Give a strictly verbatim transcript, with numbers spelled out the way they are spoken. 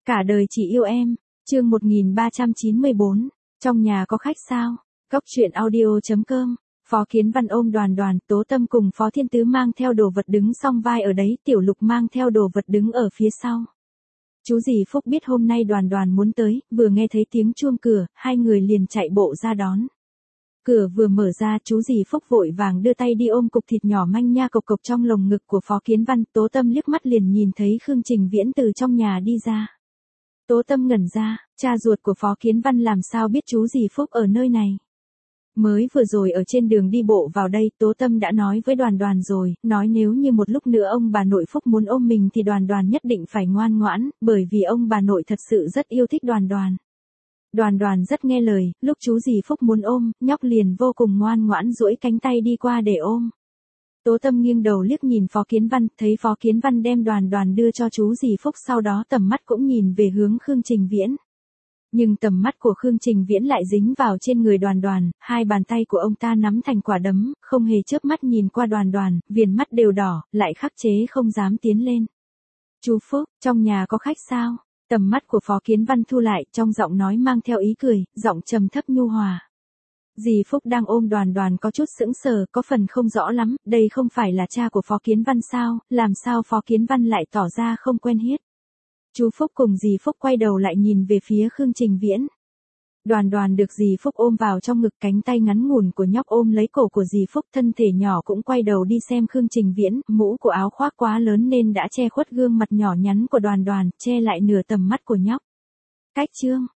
Cả đời chỉ yêu em, chương một nghìn ba trăm chín mươi bốn, trong nhà có khách sao? Góc truyện audio chấm com. Phó Kiến Văn ôm Đoàn Đoàn, Tố Tâm cùng Phó Thiên Tứ mang theo đồ vật đứng song vai ở đấy, Tiểu Lục mang theo đồ vật đứng ở phía sau. Chú dì Phúc biết hôm nay Đoàn Đoàn muốn tới, vừa nghe thấy tiếng chuông cửa, hai người liền chạy bộ ra đón. Cửa vừa mở ra, chú dì Phúc vội vàng đưa tay đi ôm cục thịt nhỏ manh nha cộc cộc trong lồng ngực của Phó Kiến Văn. Tố Tâm liếc mắt liền nhìn thấy Khương Trình Viễn từ trong nhà đi ra. Tố Tâm ngẩn ra, cha ruột của Phó Kiến Văn làm sao biết chú dì Phúc ở nơi này. Mới vừa rồi ở trên đường đi bộ vào đây, Tố Tâm đã nói với Đoàn Đoàn rồi, nói nếu như một lúc nữa ông bà nội Phúc muốn ôm mình thì Đoàn Đoàn nhất định phải ngoan ngoãn, bởi vì ông bà nội thật sự rất yêu thích Đoàn Đoàn. Đoàn Đoàn rất nghe lời, lúc chú dì Phúc muốn ôm, nhóc liền vô cùng ngoan ngoãn duỗi cánh tay đi qua để ôm. Tố Tâm nghiêng đầu liếc nhìn Phó Kiến Văn, thấy Phó Kiến Văn đem Đoàn Đoàn đưa cho chú dì Phúc, sau đó tầm mắt cũng nhìn về hướng Khương Trình Viễn. Nhưng tầm mắt của Khương Trình Viễn lại dính vào trên người Đoàn Đoàn, hai bàn tay của ông ta nắm thành quả đấm, không hề chớp mắt nhìn qua Đoàn Đoàn, viền mắt đều đỏ, lại khắc chế không dám tiến lên. Chú Phúc, trong nhà có khách sao? Tầm mắt của Phó Kiến Văn thu lại, trong giọng nói mang theo ý cười, giọng trầm thấp nhu hòa. Dì Phúc đang ôm Đoàn Đoàn có chút sững sờ, có phần không rõ lắm, đây không phải là cha của Phó Kiến Văn sao, làm sao Phó Kiến Văn lại tỏ ra không quen biết. Chú Phúc cùng dì Phúc quay đầu lại nhìn về phía Khương Trình Viễn. Đoàn Đoàn được dì Phúc ôm vào trong ngực, cánh tay ngắn ngủn của nhóc ôm lấy cổ của dì Phúc, thân thể nhỏ cũng quay đầu đi xem Khương Trình Viễn, mũ của áo khoác quá lớn nên đã che khuất gương mặt nhỏ nhắn của Đoàn Đoàn, che lại nửa tầm mắt của nhóc. Cách chương,